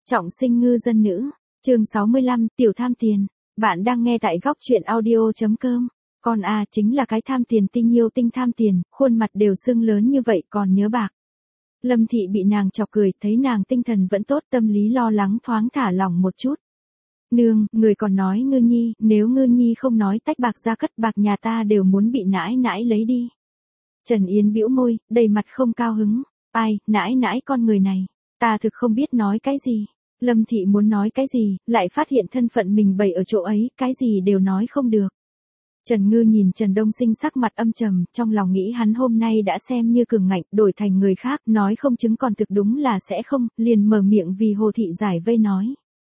Trọng sinh ngư dân nữ, chương 65, tiểu tham tiền. Bạn đang nghe tại góc truyện audio.com. Con chính là cái tham tiền tinh yêu tinh tham tiền, khuôn mặt đều sưng lớn như vậy còn nhớ bạc. Lâm Thị bị nàng chọc cười, thấy nàng tinh thần vẫn tốt, tâm lý lo lắng thoáng thả lỏng một chút. Nương, người còn nói Ngư Nhi, nếu Ngư Nhi không nói tách bạc ra cất bạc nhà ta đều muốn bị nãi nãi lấy đi. Trần Yến bĩu môi, đầy mặt không cao hứng. Ai, nãi nãi con người này, ta thực không biết nói cái gì. Lâm Thị muốn nói cái gì, lại phát hiện thân phận mình bày ở chỗ ấy, cái gì đều nói không được. Trần Ngư nhìn Trần Đông Sinh sắc mặt âm trầm, trong lòng nghĩ hắn hôm nay đã xem như cường ngạnh, đổi thành người khác, nói không chứng còn thực đúng là sẽ không, liền mở miệng vì Hồ Thị giải vây nói.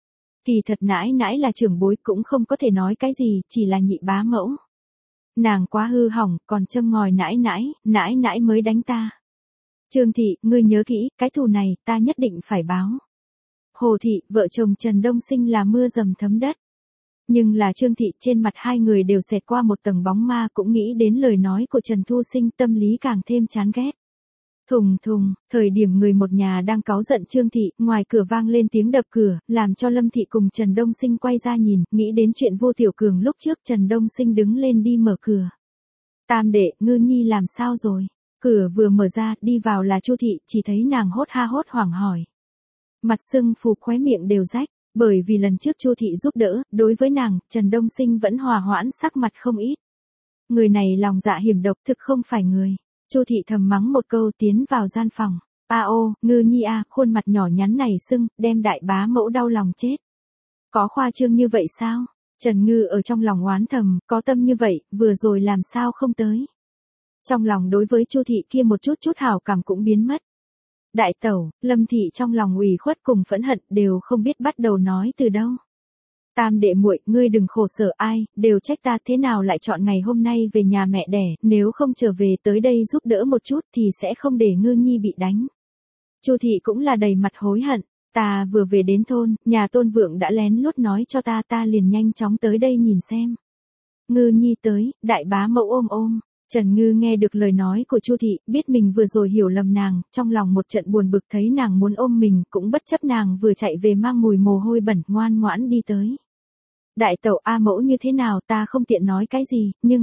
Kỳ thật nãi nãi là trưởng bối cũng không có thể nói cái gì, chỉ là nhị bá mẫu. Nàng quá hư hỏng, còn châm ngòi nãi nãi mới đánh ta. Trương Thị, ngươi nhớ kỹ, cái thù này, ta nhất định phải báo. Hồ Thị, vợ chồng Trần Đông Sinh là mưa dầm thấm đất. Nhưng là Trương Thị, trên mặt hai người đều xẹt qua một tầng bóng ma, cũng nghĩ đến lời nói của Trần Thu Sinh, tâm lý càng thêm chán ghét. Thùng thùng, thời điểm người một nhà đang cáu giận Trương Thị, ngoài cửa vang lên tiếng đập cửa, làm cho Lâm Thị cùng Trần Đông Sinh quay ra nhìn, nghĩ đến chuyện Vô Tiểu Cường lúc trước. Trần Đông Sinh đứng lên đi mở cửa. Tam đệ, Ngư Nhi làm sao rồi? Cửa vừa mở ra, đi vào là Chu Thị, chỉ thấy nàng hốt hoảng hỏi. Mặt sưng phù, khóe miệng đều rách, bởi vì lần trước Chu Thị giúp đỡ, đối với nàng, Trần Đông Sinh vẫn hòa hoãn sắc mặt không ít. Người này lòng dạ hiểm độc, thực không phải người. Chu Thị thầm mắng một câu, tiến vào gian phòng. Ngư Nhi khuôn mặt nhỏ nhắn này sưng, đem đại bá mẫu đau lòng chết. Có khoa trương như vậy sao? Trần Ngư ở trong lòng oán thầm, có tâm như vậy, vừa rồi làm sao không tới. Trong lòng đối với Chu Thị kia một chút hảo cảm cũng biến mất. Đại tẩu, Lâm Thị trong lòng ủy khuất cùng phẫn hận, đều không biết bắt đầu nói từ đâu. Tam đệ muội, ngươi đừng khổ sở, ai đều trách ta, thế nào lại chọn ngày hôm nay về nhà mẹ đẻ, nếu không trở về tới đây giúp đỡ một chút thì sẽ không để Ngư Nhi bị đánh. Chu Thị cũng là đầy mặt hối hận, ta vừa về đến thôn, nhà Tôn Vượng đã lén lút nói cho ta liền nhanh chóng tới đây nhìn xem. Ngư Nhi tới, đại bá mẫu ôm. Trần Ngư nghe được lời nói của Chu Thị, biết mình vừa rồi hiểu lầm nàng, trong lòng một trận buồn bực, thấy nàng muốn ôm mình, cũng bất chấp nàng vừa chạy về mang mùi mồ hôi bẩn, ngoan ngoãn đi tới. Đại tẩu mẫu như thế nào ta không tiện nói cái gì, nhưng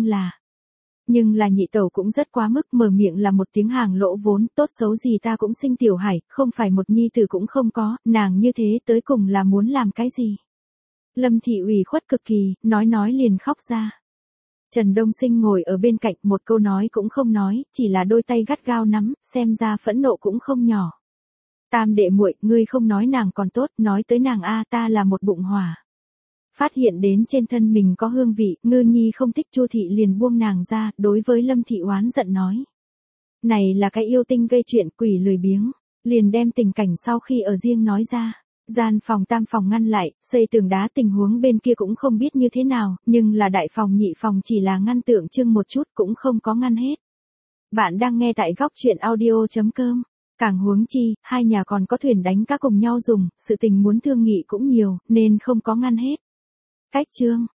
là nhị tẩu cũng rất quá mức, mở miệng là một tiếng hàng lỗ vốn, tốt xấu gì ta cũng sinh tiểu hải, không phải một nhi tử cũng không có, nàng như thế tới cùng là muốn làm cái gì. Lâm Thị ủy khuất cực kỳ, nói liền khóc ra. Trần Đông Sinh ngồi ở bên cạnh, một câu nói cũng không nói, chỉ là đôi tay gắt gao nắm, xem ra phẫn nộ cũng không nhỏ. Tam đệ muội, ngươi không nói nàng còn tốt, nói tới nàng ta là một bụng hỏa. Phát hiện đến trên thân mình có hương vị, Ngư Nhi không thích, Chu Thị liền buông nàng ra, đối với Lâm Thị oán giận nói. Này là cái yêu tinh gây chuyện, quỷ lười biếng, liền đem tình cảnh sau khi ở riêng nói ra. Gian phòng tam phòng ngăn lại, xây tường đá, tình huống bên kia cũng không biết như thế nào, nhưng là đại phòng nhị phòng chỉ là ngăn tượng trưng một chút, cũng không có ngăn hết. Bạn đang nghe tại góc truyện audio.com. Càng huống chi, hai nhà còn có thuyền đánh cá cùng nhau dùng, sự tình muốn thương nghị cũng nhiều, nên không có ngăn hết. Cách chương.